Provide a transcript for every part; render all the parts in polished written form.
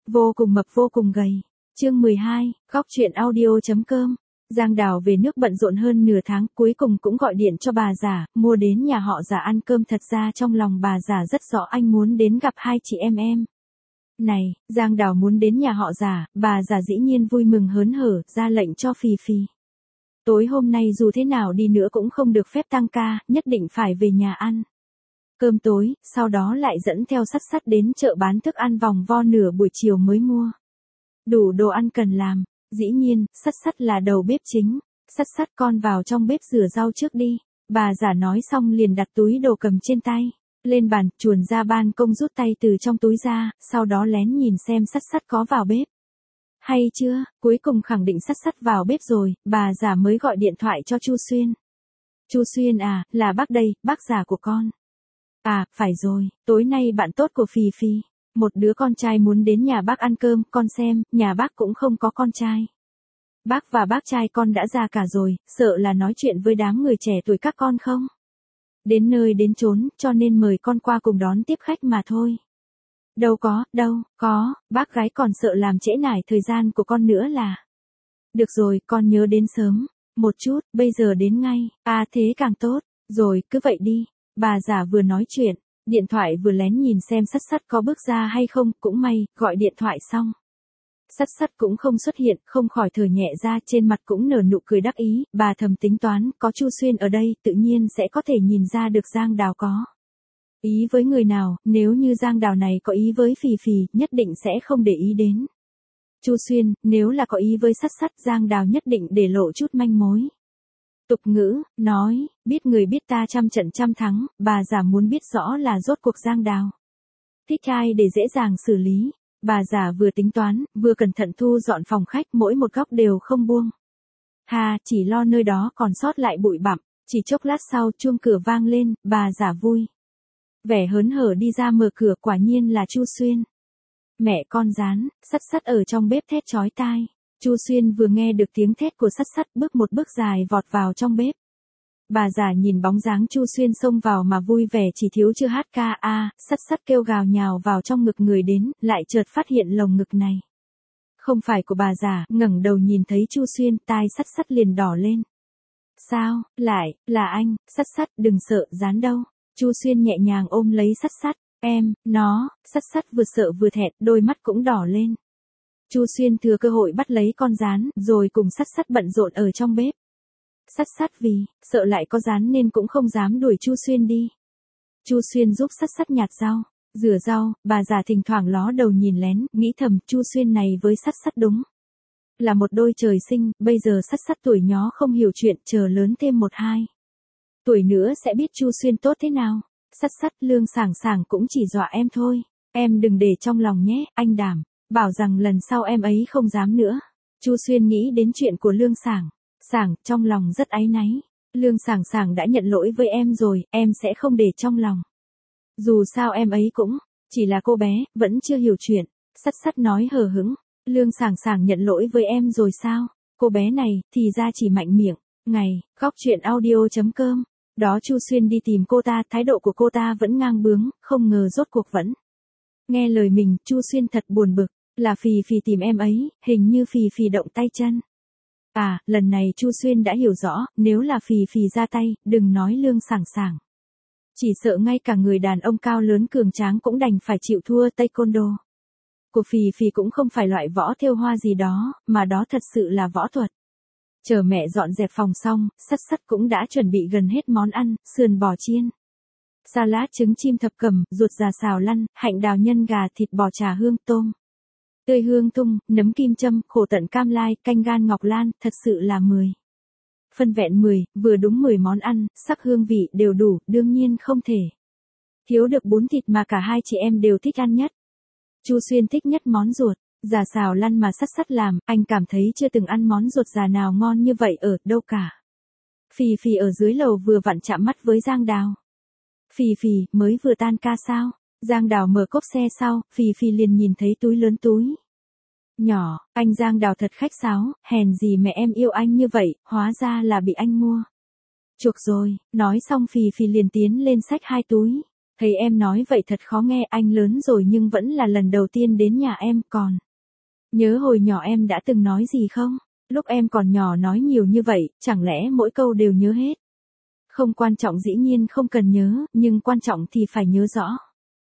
vô cùng mập vô cùng gầy. Chương 12, góc truyện audio.com. Giang Đào về nước bận rộn hơn nửa tháng, cuối cùng cũng gọi điện cho bà già, mua đến nhà họ Già ăn cơm. Thật ra trong lòng bà già rất rõ anh muốn đến gặp hai chị em. Này, Giang Đào muốn đến nhà họ Già, bà già dĩ nhiên vui mừng hớn hở, ra lệnh cho Phì Phì. Tối hôm nay dù thế nào đi nữa cũng không được phép tăng ca, nhất định phải về nhà ăn cơm tối, sau đó lại dẫn theo Sắt Sắt đến chợ bán thức ăn vòng vo nửa buổi chiều mới mua đủ đồ ăn cần làm. Dĩ nhiên, Sắt Sắt là đầu bếp chính. Sắt Sắt con vào trong bếp rửa rau trước đi. Bà già nói xong liền đặt túi đồ cầm trên tay lên bàn, chuồn ra ban công rút tay từ trong túi ra, sau đó lén nhìn xem Sắt Sắt có vào bếp hay chưa. Cuối cùng khẳng định Sắt Sắt vào bếp rồi, bà già mới gọi điện thoại cho Chu Xuyên. Chu Xuyên à, là bác đây, bác già của con. À, phải rồi, tối nay bạn tốt của Phì Phì, một đứa con trai muốn đến nhà bác ăn cơm, con xem, nhà bác cũng không có con trai. Bác và bác trai con đã già cả rồi, sợ là nói chuyện với đám người trẻ tuổi các con không đến nơi đến chốn, cho nên mời con qua cùng đón tiếp khách mà thôi. Đâu có, bác gái còn sợ làm trễ nải thời gian của con nữa là. Được rồi, con nhớ đến sớm một chút, bây giờ đến ngay. À thế càng tốt, rồi, cứ vậy đi. Bà già vừa nói chuyện, điện thoại vừa lén nhìn xem Sắt Sắt có bước ra hay không, cũng may, gọi điện thoại xong. Sắt Sắt cũng không xuất hiện, không khỏi thở nhẹ ra, trên mặt cũng nở nụ cười đắc ý. Bà thầm tính toán, có Chu Xuyên ở đây, tự nhiên sẽ có thể nhìn ra được Giang Đào có ý với người nào. Nếu như Giang Đào này có ý với Phì Phì, nhất định sẽ không để ý đến Chu Xuyên. Nếu là có ý với Sắt Sắt, Giang Đào nhất định để lộ chút manh mối. Tục ngữ nói, biết người biết ta trăm trận trăm thắng. Bà già muốn biết rõ là rốt cuộc Giang Đào thích ai để dễ dàng xử lý. Bà già vừa tính toán, vừa cẩn thận thu dọn phòng khách, mỗi một góc đều không buông. Chỉ lo nơi đó còn sót lại bụi bặm. Chỉ chốc lát sau, chuông cửa vang lên, bà già vui vẻ hớn hở đi ra mở cửa, quả nhiên là Chu Xuyên. Mẹ con rán, Sắt Sắt ở trong bếp thét chói tai. Chu Xuyên vừa nghe được tiếng thét của Sắt Sắt, bước một bước dài vọt vào trong bếp. Bà già nhìn bóng dáng Chu Xuyên xông vào mà vui vẻ, chỉ thiếu chưa hát ca. Sắt Sắt kêu gào nhào vào trong ngực người đến, lại chợt phát hiện lồng ngực này không phải của bà già, ngẩng đầu nhìn thấy Chu Xuyên, tai Sắt Sắt liền đỏ lên. Sao, lại, là anh? Sắt Sắt, đừng sợ, rán đâu. Chu Xuyên nhẹ nhàng ôm lấy Sắt Sắt. Sắt Sắt vừa sợ vừa thẹn, đôi mắt cũng đỏ lên. Chu Xuyên thừa cơ hội bắt lấy con rán, rồi cùng Sắt Sắt bận rộn ở trong bếp. Sắt Sắt vì sợ lại có rán nên cũng không dám đuổi Chu Xuyên đi. Chu Xuyên giúp Sắt Sắt nhặt rau, rửa rau. Bà già thỉnh thoảng ló đầu nhìn lén, nghĩ thầm Chu Xuyên này với Sắt Sắt đúng là một đôi trời sinh. Bây giờ Sắt Sắt tuổi nhỏ không hiểu chuyện, chờ lớn thêm 1-2 tuổi nữa sẽ biết Chu Xuyên tốt thế nào. Sắt Sắt, Lương Sảng Sảng cũng chỉ dọa em thôi, em đừng để trong lòng nhé, anh đảm bảo rằng lần sau em ấy không dám nữa. Chu Xuyên nghĩ đến chuyện của Lương Sảng Sảng, trong lòng rất áy náy. Lương Sảng Sảng đã nhận lỗi với em rồi, em sẽ không để trong lòng. Dù sao em ấy cũng chỉ là cô bé, vẫn chưa hiểu chuyện. Sắt Sắt nói hờ hững. Lương Sảng Sảng nhận lỗi với em rồi sao? Cô bé này thì ra chỉ mạnh miệng. Ngày, góc truyện audio.com. Đó Chu Xuyên đi tìm cô ta, thái độ của cô ta vẫn ngang bướng, không ngờ rốt cuộc vẫn nghe lời mình. Chu Xuyên thật buồn bực. Là Phì Phì tìm em ấy, hình như Phì Phì động tay chân. Lần này Chu Xuyên đã hiểu rõ, nếu là Phì Phì ra tay, đừng nói Lương Sảng Sảng, chỉ sợ ngay cả người đàn ông cao lớn cường tráng cũng đành phải chịu thua. Taekwondo của Phì Phì cũng không phải loại võ thêu hoa gì đó, mà đó thật sự là võ thuật. Chờ mẹ dọn dẹp phòng xong, Sắt Sắt cũng đã chuẩn bị gần hết món ăn: sườn bò chiên, salad trứng chim thập cẩm, ruột già xào lăn, hạnh đào nhân gà, thịt bò chả hương, tôm tươi hương tung, nấm kim châm, khổ tận cam lai, canh gan ngọc lan. Thật sự là 10 phân vẹn 10, vừa đúng 10 món ăn, sắc hương vị đều đủ. Đương nhiên không thể thiếu được bún thịt mà cả hai chị em đều thích ăn nhất. Chu Xuyên thích nhất món ruột già xào lăn mà Sắt Sắt làm, anh cảm thấy chưa từng ăn món ruột già nào ngon như vậy ở đâu cả. Phì Phì ở dưới lầu vừa vặn chạm mắt với Giang Đào. Phì Phì, mới vừa tan ca sao? Giang Đào mở cốp xe sau, Phì Phì liền nhìn thấy túi lớn túi nhỏ. Anh Giang Đào thật khách sáo, hèn gì mẹ em yêu anh như vậy, hóa ra là bị anh mua chuộc rồi. Nói xong Phì Phì liền tiến lên xách 2 túi Thấy em nói vậy thật khó nghe, anh lớn rồi nhưng vẫn là lần đầu tiên đến nhà em còn. Nhớ hồi nhỏ em đã từng nói gì không? Lúc em còn nhỏ nói nhiều như vậy, chẳng lẽ mỗi câu đều nhớ hết? Không quan trọng dĩ nhiên không cần nhớ, nhưng quan trọng thì phải nhớ rõ.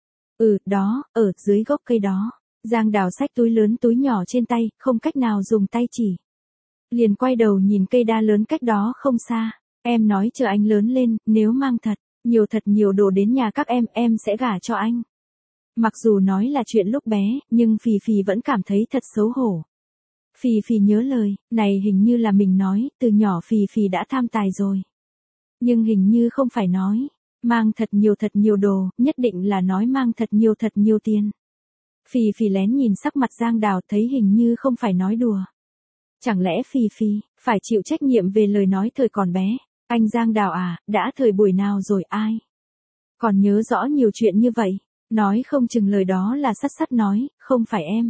Đó, ở dưới gốc cây đó. Giang Đào xách túi lớn túi nhỏ trên tay, không cách nào dùng tay chỉ. Liền quay đầu nhìn cây đa lớn cách đó không xa. Em nói chờ anh lớn lên, nếu mang thật nhiều đồ đến nhà các em sẽ gả cho anh. Mặc dù nói là chuyện lúc bé, nhưng Phì Phì vẫn cảm thấy thật xấu hổ. Phì Phì nhớ lời, này hình như là mình nói, từ nhỏ Phì Phì đã tham tài rồi. Nhưng hình như không phải nói, mang thật nhiều đồ, nhất định là nói mang thật nhiều tiền. Phì Phì lén nhìn sắc mặt Giang Đào thấy hình như không phải nói đùa. Chẳng lẽ Phì Phì phải chịu trách nhiệm về lời nói thời còn bé? Anh Giang Đào à, đã thời buổi nào rồi ai? Còn nhớ rõ nhiều chuyện như vậy, nói không chừng lời đó là Sắt nói, không phải em.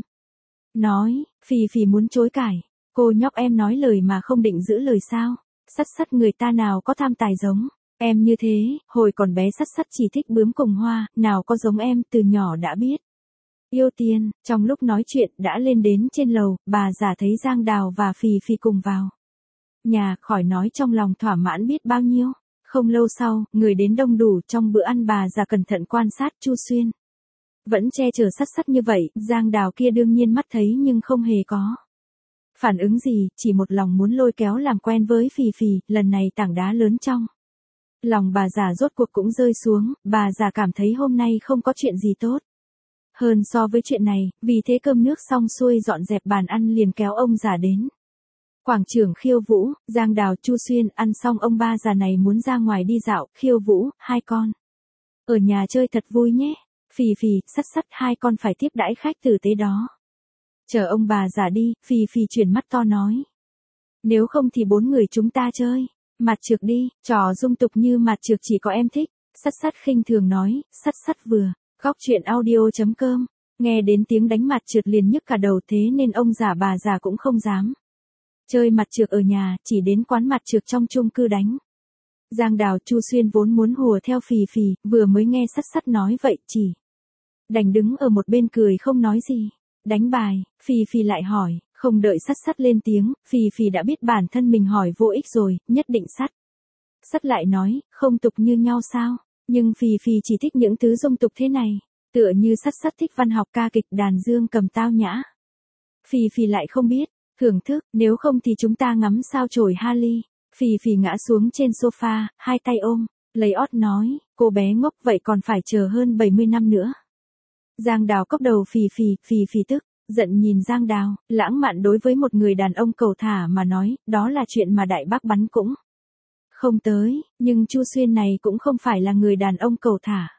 Nói, Phì Phì muốn chối cãi, cô nhóc em nói lời mà không định giữ lời sao? Sắt người ta nào có tham tài giống em như thế, hồi còn bé Sắt chỉ thích bướm cùng hoa, nào có giống em từ nhỏ đã biết. Yêu tiền, trong lúc nói chuyện đã lên đến trên lầu, bà già thấy Giang Đào và Phì Phì cùng vào nhà, khỏi nói trong lòng thỏa mãn biết bao nhiêu. Không lâu sau, người đến đông đủ, trong bữa ăn bà già cẩn thận quan sát Chu Xuyên. Vẫn che chở Sắt như vậy, Giang Đào kia đương nhiên mắt thấy nhưng không hề có phản ứng gì, chỉ một lòng muốn lôi kéo làm quen với Phì Phì, lần này tảng đá lớn trong lòng bà già rốt cuộc cũng rơi xuống, bà già cảm thấy hôm nay không có chuyện gì tốt hơn so với chuyện này, vì thế cơm nước xong xuôi dọn dẹp bàn ăn liền kéo ông già đến quảng trường khiêu vũ. Giang Đào, Chu Xuyên ăn xong, ông ba già này muốn ra ngoài đi dạo, khiêu vũ, hai con ở nhà chơi thật vui nhé. Phì Phì, Sắt hai con phải tiếp đãi khách tử tế đó. Chờ ông bà già đi, Phì Phì chuyển mắt to nói. Nếu không thì 4 người chúng ta chơi mặt trược đi, trò dung tục như mặt trược chỉ có em thích. Sắt khinh thường nói. Sắt vừa góc chuyện audio.com, nghe đến tiếng đánh mặt trược liền nhức cả đầu, thế nên ông già bà già cũng không dám chơi mặt trược ở nhà, chỉ đến quán mặt trược trong chung cư đánh. Giang Đào, Chu Xuyên vốn muốn hùa theo Phì Phì, vừa mới nghe Sắt nói vậy chỉ đành đứng ở một bên cười không nói gì. Đánh bài, Phì Phì lại hỏi, không đợi Sắt lên tiếng, Phì Phì đã biết bản thân mình hỏi vô ích rồi, nhất định Sắt lại nói, không tục như nhau sao? Nhưng Phì Phì chỉ thích những thứ dung tục thế này, tựa như Sắt thích văn học, ca kịch, đàn dương cầm, tao nhã. Phì Phì lại không biết thưởng thức, nếu không thì chúng ta ngắm sao chổi Halley. Phì Phì ngã xuống trên sofa, hai tay ôm lấy ót nói, cô bé ngốc vậy còn phải chờ hơn 70 năm nữa. Giang Đào cốc đầu Phì Phì tức giận nhìn Giang Đào, lãng mạn đối với một người đàn ông cầu thả mà nói, đó là chuyện mà đại bác bắn cũng không tới, nhưng Chu Xuyên này cũng không phải là người đàn ông cầu thả.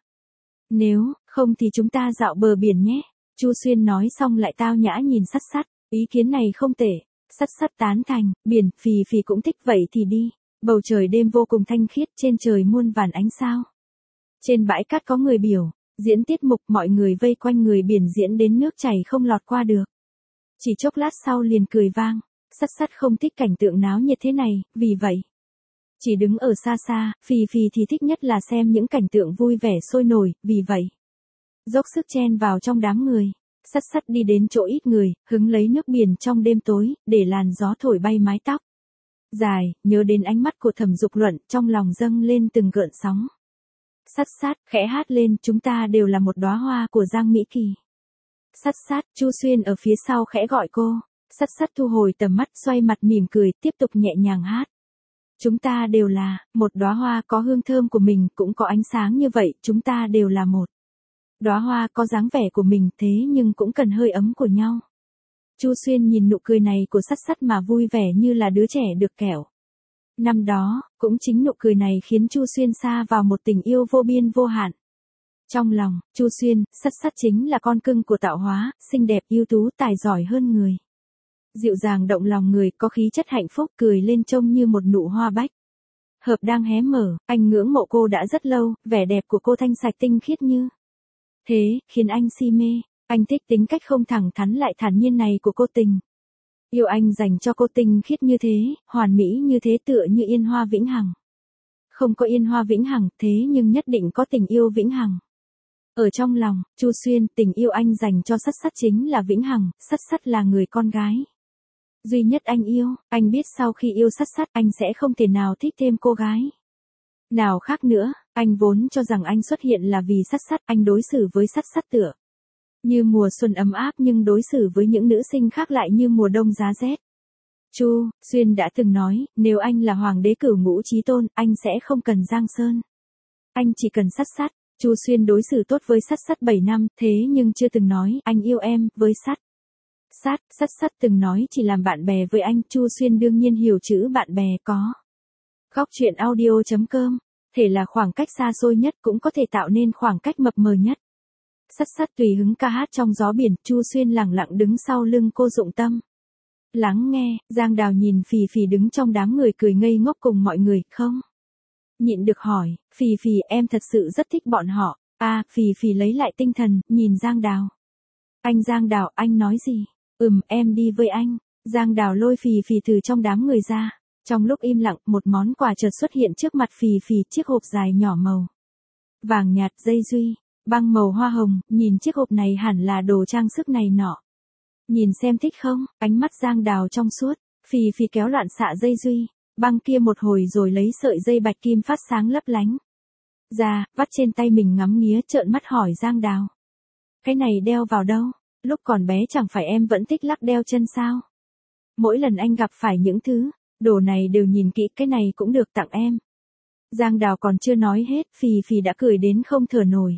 Nếu không thì chúng ta dạo bờ biển nhé. Chu Xuyên nói xong lại tao nhã nhìn Sắt, ý kiến này không tệ. Sắt tán thành, biển, Phì Phì cũng thích vậy thì đi. Bầu trời đêm vô cùng thanh khiết, trên trời muôn vàn ánh sao. Trên bãi cát có người biểu diễn tiết mục, mọi người vây quanh người biển diễn đến nước chảy không lọt qua được. Chỉ chốc lát sau liền cười vang. Sắt không thích cảnh tượng náo nhiệt thế này, vì vậy chỉ đứng ở xa xa. Phì Phì thì thích nhất là xem những cảnh tượng vui vẻ sôi nổi, vì vậy dốc sức chen vào trong đám người. Sắt đi đến chỗ ít người, hứng lấy nước biển trong đêm tối, để làn gió thổi bay mái tóc dài, nhớ đến ánh mắt của Thẩm Dục Luận, trong lòng dâng lên từng gợn sóng. Sắt khẽ hát lên, chúng ta đều là một đóa hoa của Giang Mỹ Kỳ. Sắt, Chu Xuyên ở phía sau khẽ gọi cô. Sắt thu hồi tầm mắt, xoay mặt mỉm cười, tiếp tục nhẹ nhàng hát. Chúng ta đều là một đóa hoa có hương thơm của mình, cũng có ánh sáng như vậy, chúng ta đều là một đóa hoa có dáng vẻ của mình, thế nhưng cũng cần hơi ấm của nhau. Chu Xuyên nhìn nụ cười này của Sắt mà vui vẻ như là đứa trẻ được kẹo. Năm đó, cũng chính nụ cười này khiến Chu Xuyên sa vào một tình yêu vô biên vô hạn. Trong lòng, Chu Xuyên, Sắt chính là con cưng của tạo hóa, xinh đẹp, ưu tú, tài giỏi hơn người. Dịu dàng động lòng người, có khí chất hạnh phúc, cười lên trông như một nụ hoa bách hợp đang hé mở. Anh ngưỡng mộ cô đã rất lâu, vẻ đẹp của cô thanh sạch tinh khiết như thế, khiến anh si mê. Anh thích tính cách không thẳng thắn lại thản nhiên này của cô. Tình yêu anh dành cho cô tinh khiết như thế, hoàn mỹ như thế, tựa như yên hoa vĩnh hằng. Không có yên hoa vĩnh hằng, thế nhưng nhất định có tình yêu vĩnh hằng. Ở trong lòng, Chu Xuyên, tình yêu anh dành cho Sắt Sắt chính là vĩnh hằng, Sắt Sắt là người con gái duy nhất anh yêu, anh biết sau khi yêu Sắt Sắt anh sẽ không thể nào thích thêm cô gái nào khác nữa, anh vốn cho rằng anh xuất hiện là vì Sắt Sắt, anh đối xử với Sắt Sắt tựa như mùa xuân ấm áp nhưng đối xử với những nữ sinh khác lại như mùa đông giá rét. Chu Xuyên đã từng nói, nếu anh là hoàng đế cửu ngũ chí tôn, anh sẽ không cần Giang Sơn. Anh chỉ cần Sắt Sắt. Chu Xuyên đối xử tốt với Sắt Sắt 7 năm, thế nhưng chưa từng nói, anh yêu em, với Sắt Sắt từng nói chỉ làm bạn bè với anh, Chu Xuyên đương nhiên hiểu chữ bạn bè có. Góc truyện audio.com, thể là khoảng cách xa xôi nhất cũng có thể tạo nên khoảng cách mập mờ nhất. Sắt Sắt tùy hứng ca hát trong gió biển, Chu Xuyên lẳng lặng đứng sau lưng cô Dụng Tâm. Lắng nghe, Giang Đào nhìn Phì Phì đứng trong đám người cười ngây ngốc cùng mọi người, không nhịn được hỏi, Phì Phì em thật sự rất thích bọn họ, Phì Phì lấy lại tinh thần, nhìn Giang Đào. Giang Đào, anh nói gì? Em đi với anh. Giang Đào lôi Phì Phì từ trong đám người ra. Trong lúc im lặng, một món quà chợt xuất hiện trước mặt Phì Phì, chiếc hộp dài nhỏ màu vàng nhạt, dây duy, băng màu hoa hồng, nhìn chiếc hộp này hẳn là đồ trang sức này nọ. Nhìn xem thích không? Ánh mắt Giang Đào trong suốt, Phì Phì kéo loạn xạ dây duy, băng kia một hồi rồi lấy sợi dây bạch kim phát sáng lấp lánh ra, vắt trên tay mình ngắm nghía, trợn mắt hỏi Giang Đào. Cái này đeo vào đâu? Lúc còn bé chẳng phải em vẫn thích lắc đeo chân sao? Mỗi lần anh gặp phải những thứ đồ này đều nhìn kỹ, cái này cũng được tặng em. Giang Đào còn chưa nói hết, Phì Phì đã cười đến không thở nổi.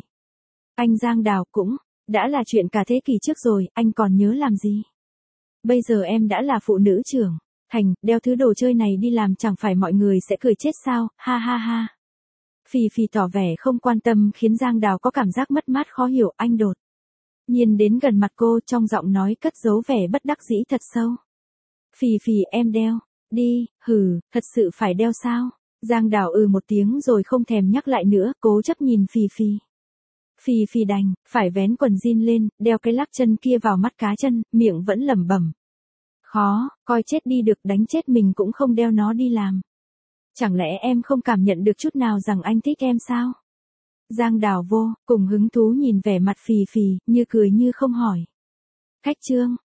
Giang Đào, cũng đã là chuyện cả thế kỷ trước rồi, anh còn nhớ làm gì? Bây giờ em đã là phụ nữ trưởng thành, đeo thứ đồ chơi này đi làm chẳng phải mọi người sẽ cười chết sao, ha ha ha. Phì Phì tỏ vẻ không quan tâm khiến Giang Đào có cảm giác mất mát khó hiểu, anh đột nhiên đến gần mặt cô, trong giọng nói cất giấu vẻ bất đắc dĩ thật sâu. Phì Phì em đeo đi, thật sự phải đeo sao? Giang Đào một tiếng rồi không thèm nhắc lại nữa, cố chấp nhìn Phì Phì. Phì Phì đành phải vén quần jean lên, đeo cái lắc chân kia vào mắt cá chân, miệng vẫn lẩm bẩm. Khó, coi chết đi được, đánh chết mình cũng không đeo nó đi làm. Chẳng lẽ em không cảm nhận được chút nào rằng anh thích em sao? Giang Đào vô cùng hứng thú nhìn vẻ mặt Phì Phì, như cười như không hỏi. Khách trương,